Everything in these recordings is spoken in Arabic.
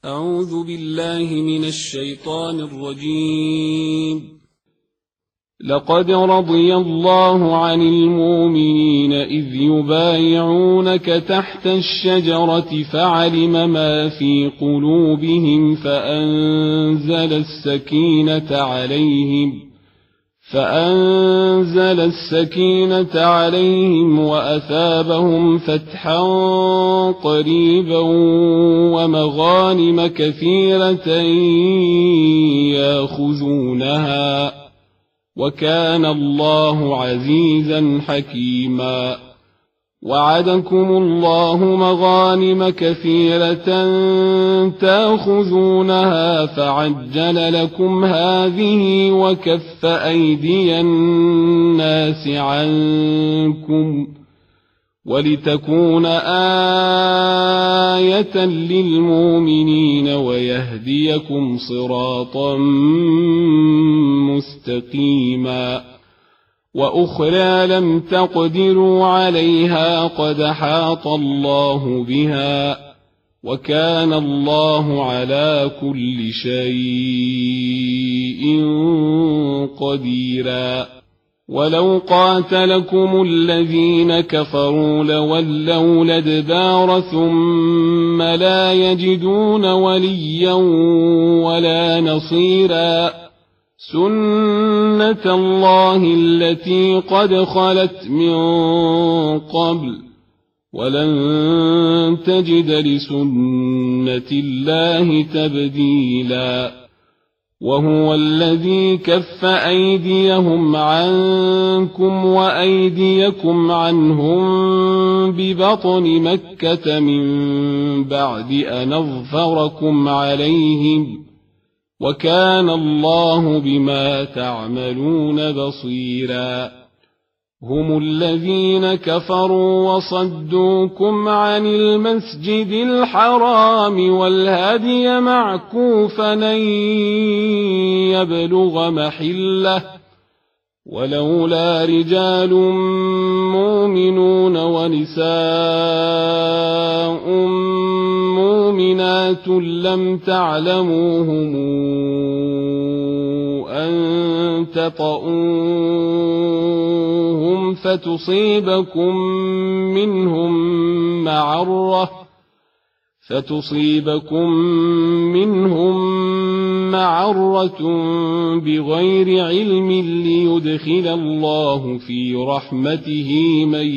أعوذ بالله من الشيطان الرجيم. لقد رضي الله عن المؤمنين إذ يبايعونك تحت الشجرة فعلم ما في قلوبهم فأنزل السكينة عليهم وأثابهم فتحا قريبا ومغانم كثيرة يأخذونها وكان الله عزيزا حكيما. وعدكم الله مغانم كثيرة تأخذونها فعجل لكم هذه وكف أيدي الناس عنكم ولتكون آية للمؤمنين ويهديكم صراطا مستقيما. وأخرى لم تقدروا عليها قد حاط الله بها وكان الله على كل شيء قديرا. ولو قاتلكم الذين كفروا لولوا الأدبار ثم لا يجدون وليا ولا نصيرا. سنة الله التي قد خلت من قبل ولن تجد لسنة الله تبديلا. وهو الذي كف أيديهم عنكم وأيديكم عنهم ببطن مكة من بعد أن أظفركم عليهم وكان الله بما تعملون بصيرا. هم الذين كفروا وصدوكم عن المسجد الحرام والهدي معكوفا أن يبلغ محله ولولا رجال مؤمنون ونساء مؤمنات لم تعلموهم أن تطؤوهم فتصيبكم منهم معرة بغير علم ليدخل الله في رحمته من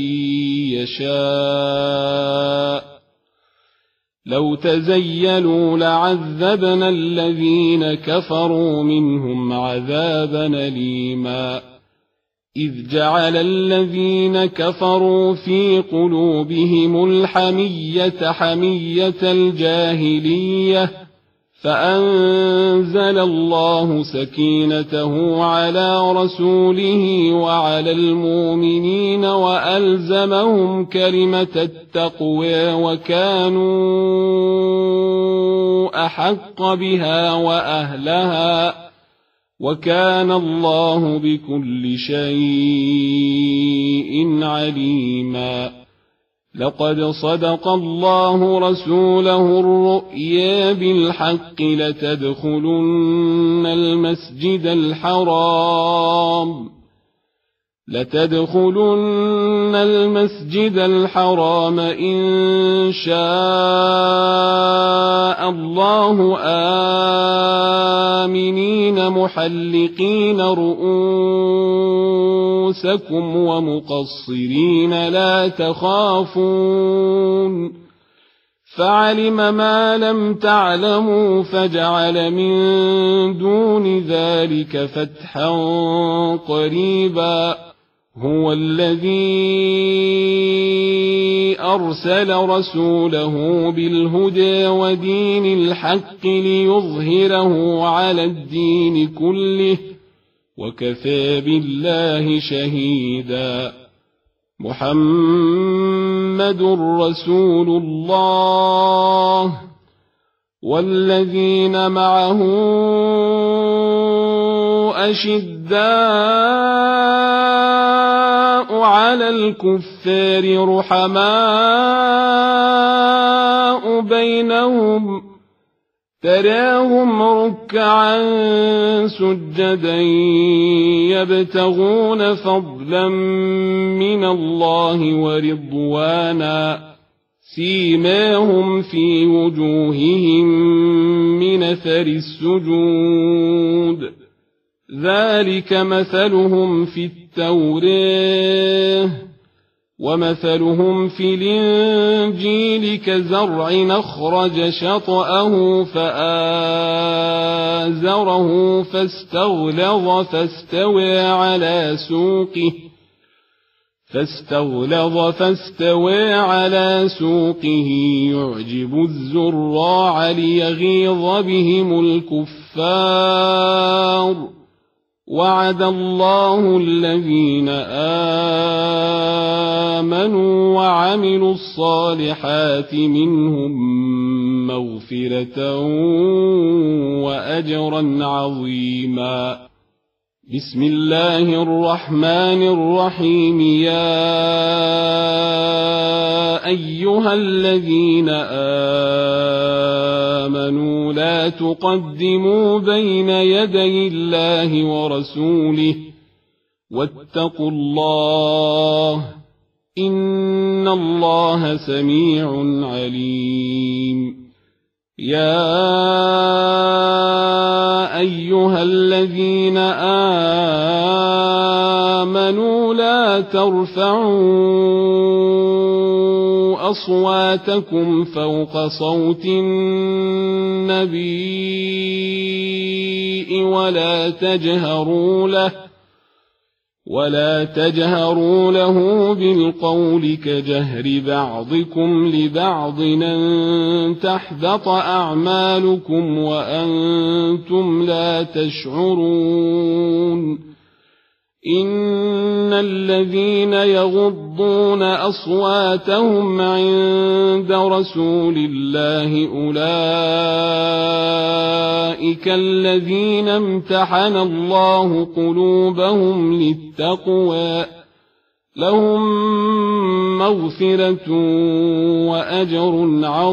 يشاء. لو تزيلوا لعذبنا الذين كفروا منهم عذابا أليما. إذ جعل الذين كفروا في قلوبهم الحمية حمية الجاهلية فأنزل الله سكينته على رسوله وعلى المؤمنين وألزمهم كلمة التقوى وكانوا أحق بها وأهلها وكان الله بكل شيء عليما. لقد صدق الله رسوله الرؤيا بالحق لتدخلن المسجد الحرام إن شاء الله آمنين محلقين رؤوسكم ومقصرين لا تخافون فعلم ما لم تعلموا فجعل من دون ذلك فتحا قريبا. هو الذي أرسل رسوله بالهدى ودين الحق ليظهره على الدين كله وكفى بالله شهيدا. محمد رسول الله والذين معه أشداء على الكفار رحماء بينهم تراهم ركعا سجدا يبتغون فضلا من الله ورضوانا سيماهم في وجوههم من أثر السجود ذلك مثلهم في التوراة ومثلهم في الإنجيل كزرع أخرج شطأه فآزره فاستغلظ فاستوى على سوقه يعجب الزراع ليغيظ بهم الكفار وعد الله الذين آمنوا وعملوا الصالحات منهم مغفرة وأجرا عظيما. بسم الله الرحمن الرحيم. يا أيها الذين آمنوا لا تقدموا بين يدي الله ورسوله واتقوا الله إن الله سميع عليم. يا أيها الذين آمنوا لا ترفعوا أصواتكم فوق صوت النبي ولا تجهروا له بالقول كجهر بعضكم لبعض أن تحبط أعمالكم وأنتم لا تشعرون. إن الذين يغضون أصواتهم عند رسول الله أولئك الذين امتحن الله قلوبهم للتقوى لهم مغفرة وأجر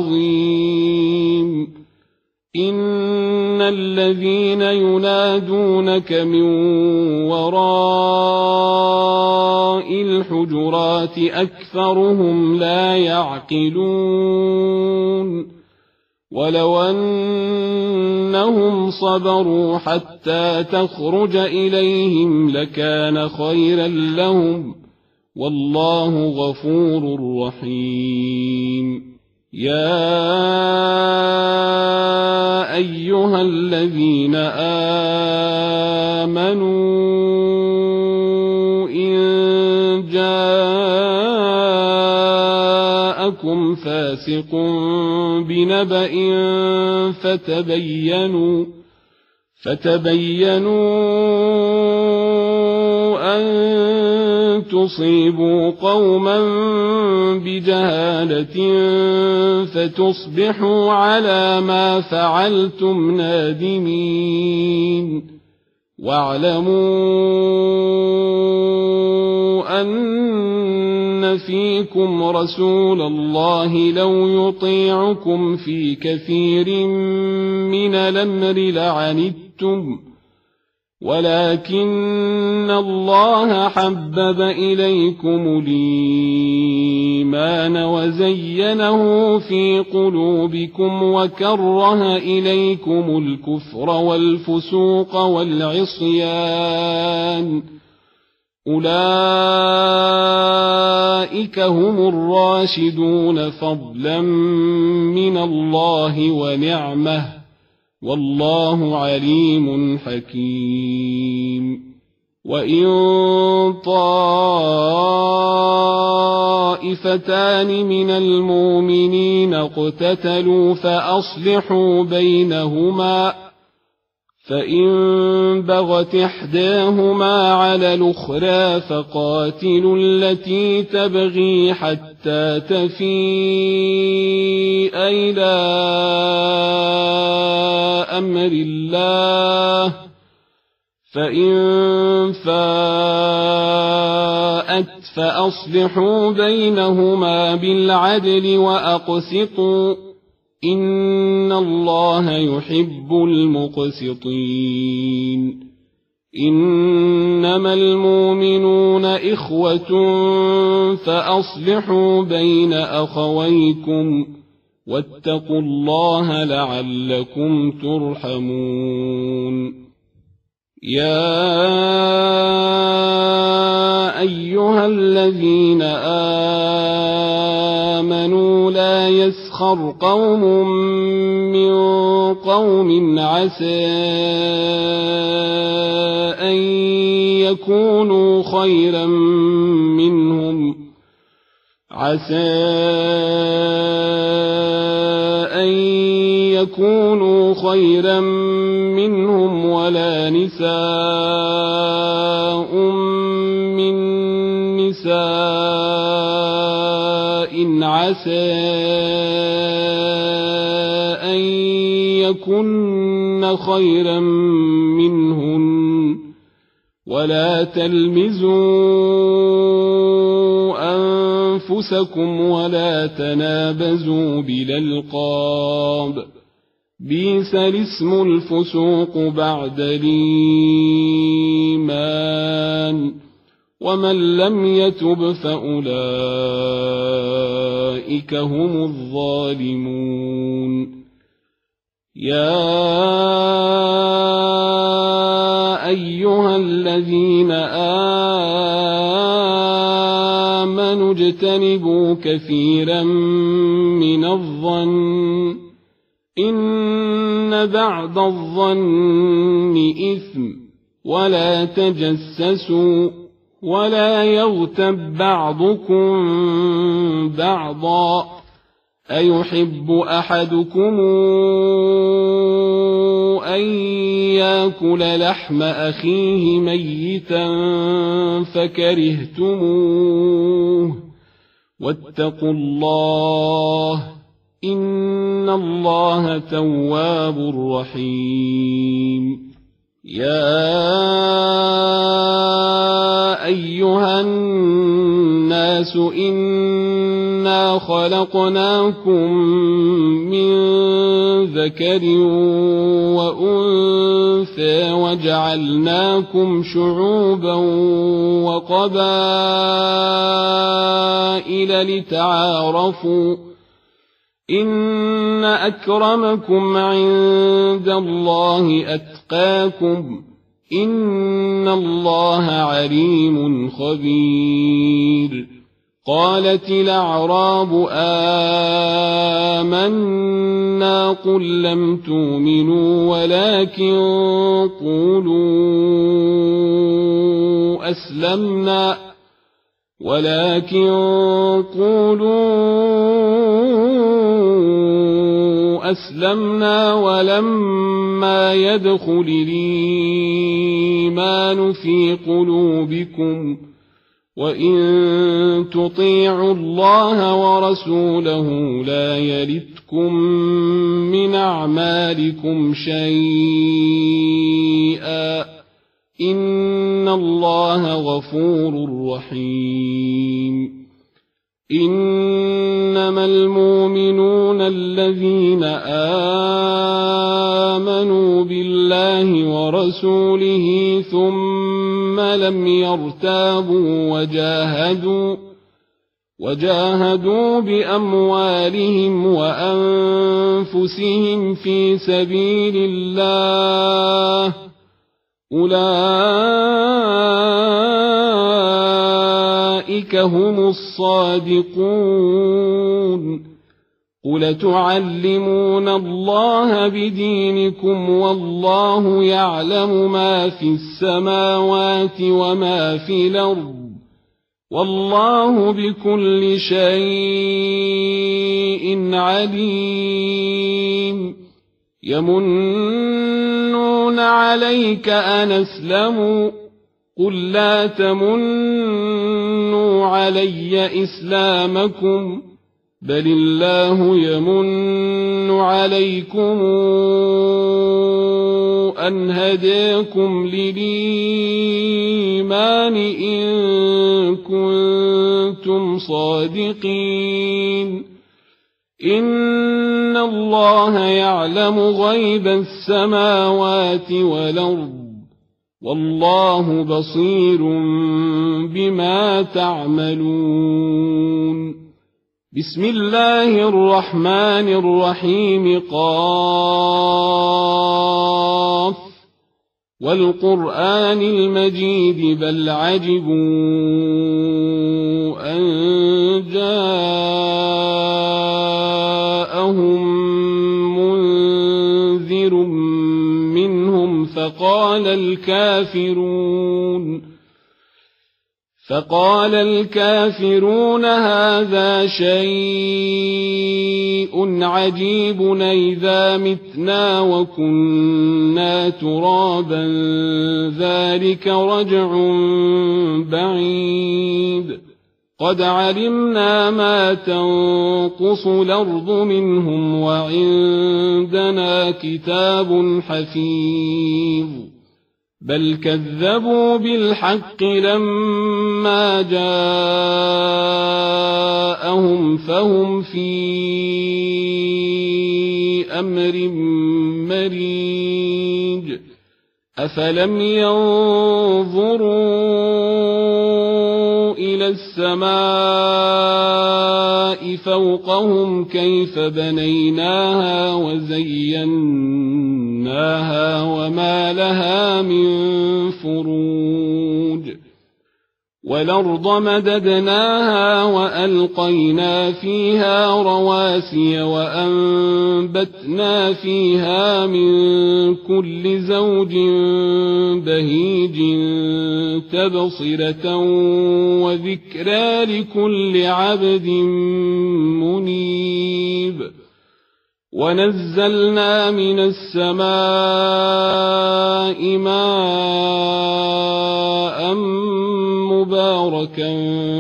عظيم. إن الذين ينادونك من وراء الحجرات أكثرهم لا يعقلون. ولو أنهم صبروا حتى تخرج إليهم لكان خيرا لهم والله غفور رحيم. يا أيها الذين آمنوا إن جاءكم فاسق بنبأ فتبينوا أن تصيبوا قوما بجهالة فتصبحوا على ما فعلتم نادمين. واعلموا أن فيكم رسول الله لو يطيعكم في كثير من الأمر لعنتم ولكن الله حبب إليكم الإيمان وزينه في قلوبكم وكره إليكم الكفر والفسوق والعصيان أولئك هم الراشدون فضلا من الله ونعمه والله عليم حكيم. وإن طائفتان من المؤمنين اقتتلوا فأصلحوا بينهما فإن بغت إحداهما على الأخرى فقاتلوا التي تبغي حتى تفيء إلى أمر الله فإن فاءت فأصلحوا بينهما بالعدل وأقسطوا إن الله يحب المقسطين إنما المؤمنون إخوة فأصلحوا بين أخويكم واتقوا الله لعلكم ترحمون يا أيها الذين آمنوا لا يسخر قوم من قوم عسى أن يكونوا خيرا منهم ولا نساء من نساء عسى أن يكن خيرا منهن ولا تلمزوا أنفسكم ولا تنابزوا بالألقاب بئس الاسم الفسوق بعد الإيمان ومن لم يتب فأولئك هم الظالمون يا أيها الذين آمنوا اجتنبوا كثيرا من الظن إن بعض الظن إثم ولا تجسسوا ولا يغتب بعضكم بعضا أيحب أحدكم أن يأكل لحم أخيه ميتا فكرهتموه واتقوا الله إن الله تواب رحيم يا أيها الناس إنا خلقناكم من ذكر وأنثى وجعلناكم شعوبا وقبائل لتعارفوا إن أكرمكم عند الله أتقاكم إن الله عليم خبير قالت الأعراب آمنا قل لم تؤمنوا ولكن قولوا أسلمنا ولما يدخل الإيمان في قلوبكم وإن تطيعوا الله ورسوله لا يلتكم من أعمالكم شيئا إن الله غفور رحيم إنما المؤمنون الذين آمنوا بالله ورسوله ثم لم يرتابوا وجاهدوا بأموالهم وأنفسهم في سبيل الله أولئك هم الصادقون قل تعلمون الله بدينكم والله يعلم ما في السماوات وما في الأرض والله بكل شيء عليم يمنون عليك أن أسلموا قل لا تمنوا علي إسلامكم بل الله يمن عليكم أن هداكم للإيمان إن كنتم صادقين إن إن الله يعلم غيب السماوات والأرض والله بصير بما تعملون بسم الله الرحمن الرحيم قاف والقرآن المجيد بل عجبوا أن جاءهم منذر منهم فقال الكافرون هذا شيء عجيب أإذا متنا وكنا ترابا ذلك رجع بعيد قد علمنا ما تنقص الأرض منهم وعندنا كتاب حفيظ بل كذبوا بالحق لما جاءهم فهم في أمر مريج أفلم ينظروا إلى السماء فوقهم كيف بنيناها وزيناها وما لها من فروج والأرض مددناها وألقينا فيها رواسي وأنبتنا فيها من كل زوج بهيج تبصرة وذكرى لكل عبد منيب ونزلنا من السماء ماء مباركا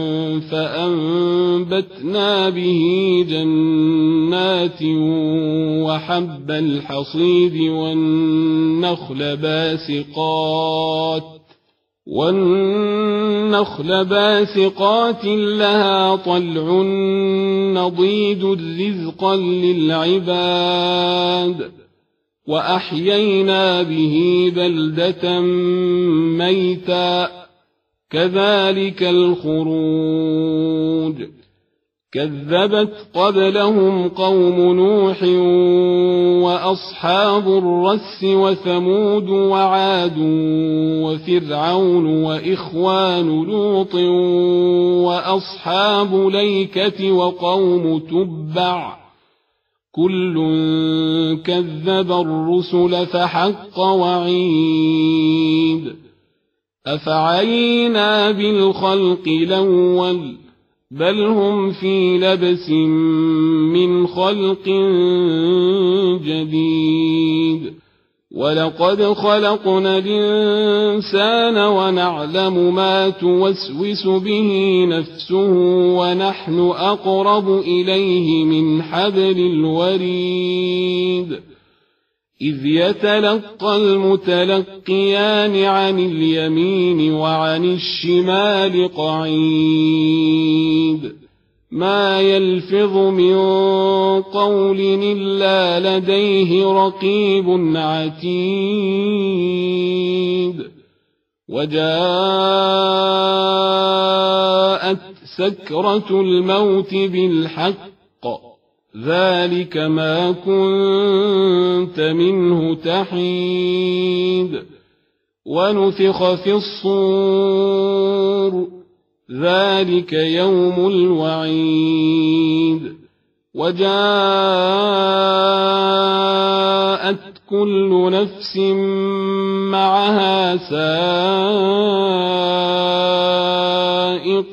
فأنبتنا به جنات وحب الحصيد والنخل باسقات لها طلع نضيد رزقا للعباد وأحيينا به بلدة ميتا كذلك الخروج كذبت قبلهم قوم نوح وأصحاب الرس وثمود وعاد وفرعون وإخوان لوط وأصحاب ليكة وقوم تبع كل كذب الرسل فحق وعيد أفعينا بالخلق الأول بل هم في لبس من خلق جديد ولقد خلقنا الإنسان ونعلم ما توسوس به نفسه ونحن أقرب إليه من حبل الوريد إذ يتلقى المتلقيان عن اليمين وعن الشمال قعيد ما يلفظ من قول إلا لديه رقيب عتيد وجاءت سكرة الموت بالحق ذلك ما كنت منه تحيد ونفخ في الصور ذلك يوم الوعيد وجاءت كل نفس معها سائق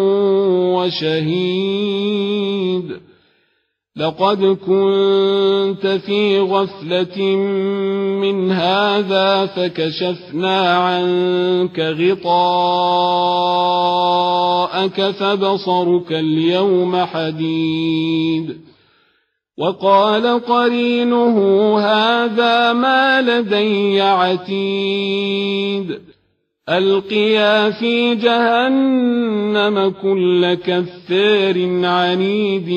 وشهيد لقد كنت في غفلة من هذا فكشفنا عنك غطاءك فبصرك اليوم حديد وقال قرينه هذا ما لدي عتيد ألقيا في جهنم كل كفار عنيد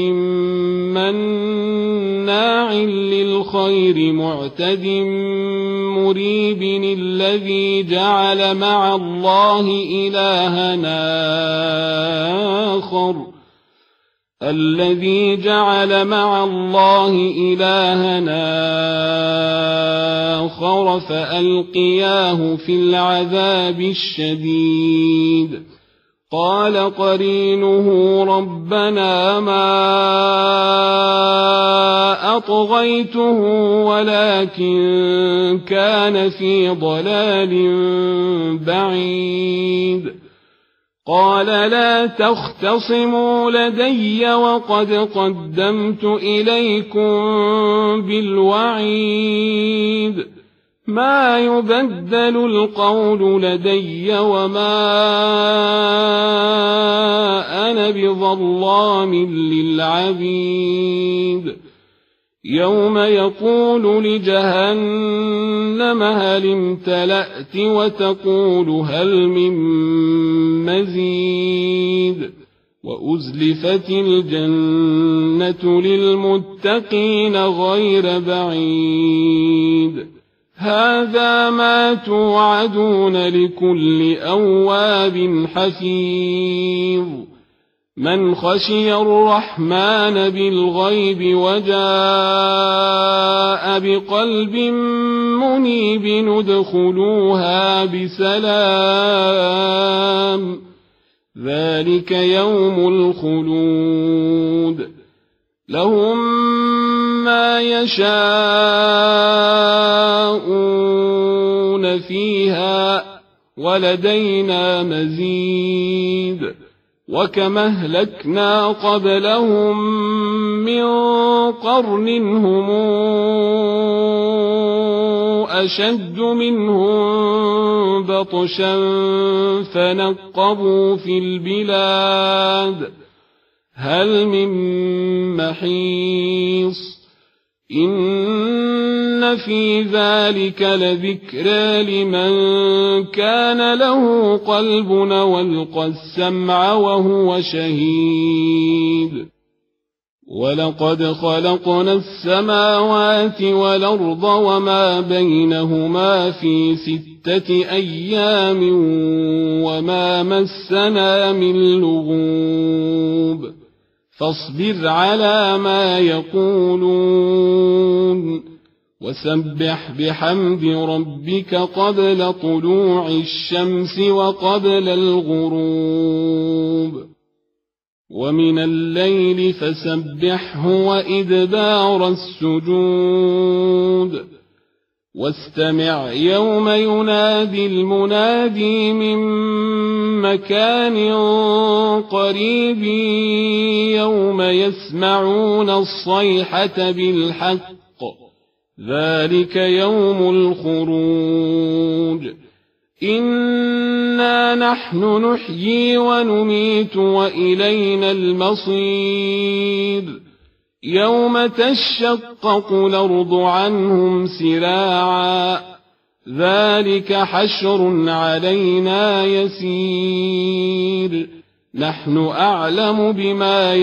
مناع للخير معتد مريب الذي جعل مع الله إلهنا آخر فألقياه في العذاب الشديد قال قرينه ربنا ما أطغيته ولكن كان في ضلال بعيد قال لا تختصموا لدي وقد قدمت إليكم بالوعيد ما يبدل القول لدي وما أنا بظلام للعبيد يوم يقول لجهنم هل امتلأت وتقول هل من مزيد وأزلفت الجنة للمتقين غير بعيد هذا ما توعدون لكل أواب حفيظ من خشي الرحمن بالغيب وجاء بقلب منيب ادخلوها بسلام ذلك يوم الخلود لهم ما يشاءون فيها ولدينا مزيد وكما أهلكنا قبلهم من قرن هم أشد منهم بطشا فنقبوا في البلاد هل من محيص إن في ذلك لذكرى لمن كان له قلب والقى السمع وهو شهيد ولقد خلقنا السماوات والأرض وما بينهما في 6 أيام وما مسنا من لغوب فاصبر على ما يقولون وسبح بحمد ربك قبل طلوع الشمس وقبل الغروب ومن الليل فسبحه وإدبار السجود واستمع يوم ينادي المنادي من مكان قريب يوم يسمعون الصيحة بالحق ذلك يوم الخروج إنا نحن نحيي ونميت وإلينا المصير يوم تشقق الأرض عنهم سراعا ذلك حشر علينا يسير نحن أعلم بما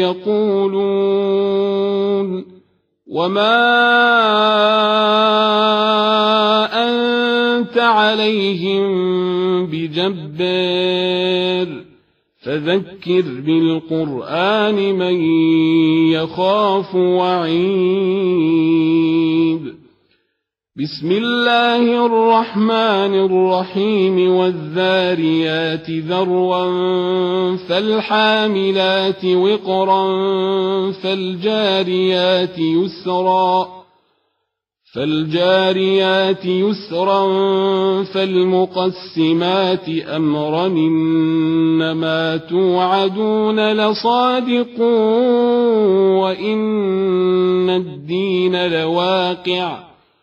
يقولون وما أنت عليهم بجبار فذكر بالقرآن من يخاف وعيد بسم الله الرحمن الرحيم والذاريات ذروا فالحاملات وقرا فالجاريات يسرا فالمقسمات أمرا إنما توعدون لصادق وإن الدين لواقع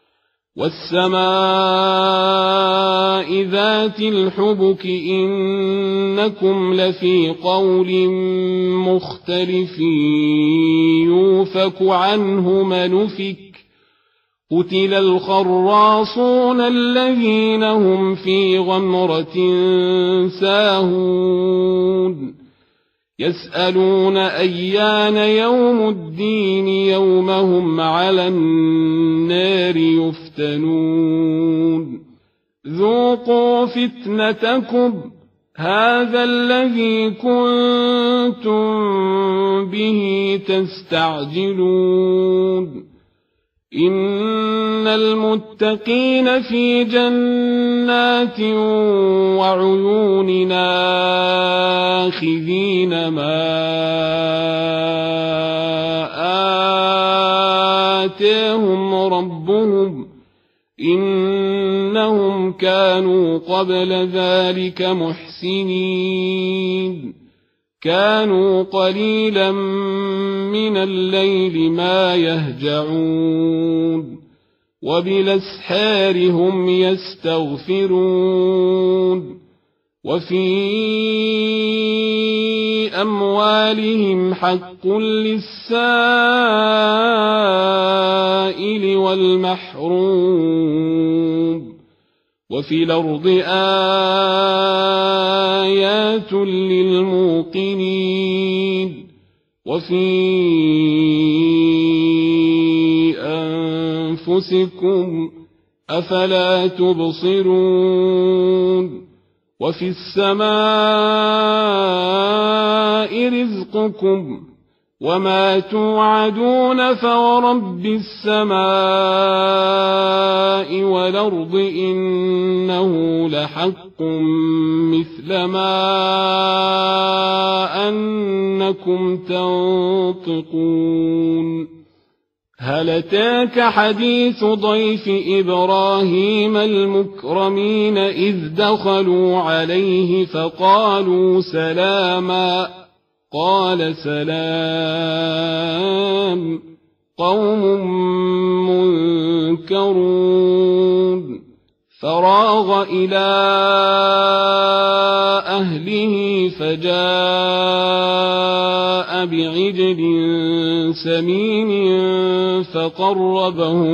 والسماء ذات الحبك إنكم لفي قول مختلف يوفك عنه من أفك قتل الخراصون الذين هم في غمرة ساهون يسألون أيان يوم الدين يوم هم على النار يفتنون ذوقوا فتنتكم هذا الذي كنتم به تستعجلون إن المتقين في جنات وعيون آخذين ما آتاهم ربهم إنهم كانوا قبل ذلك محسنين كانوا قليلا من الليل ما يهجعون وبالأسحار هم يستغفرون وفي أموالهم حق للسائل والمحروم وفي الأرض آيات للموقنين وفي أنفسكم أفلا تبصرون وفي السماء رزقكم وما توعدون فورب السماء والأرض إنه لحق مثل ما أنكم تنطقون هل أتاك حديث ضيف إبراهيم المكرمين إذ دخلوا عليه فقالوا سلاما قال سلام قوم منكرون فراغ إلى أهله فجاء بعجل سمين فقربه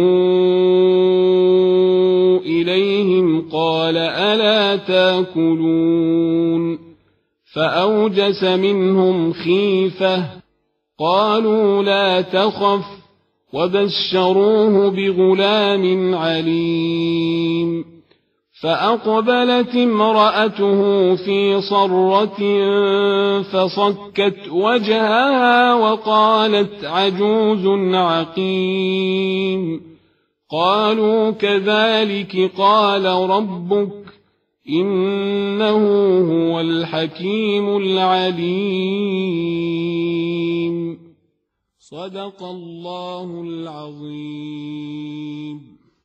إليهم قال ألا تاكلون فأوجس منهم خيفة قالوا لا تخف وبشروه بغلام عليم فأقبلت امرأته في صرة فصكت وجهها وقالت عجوز عقيم قالوا كذلك قال ربك إنه هو الحكيم العليم صدق الله العظيم.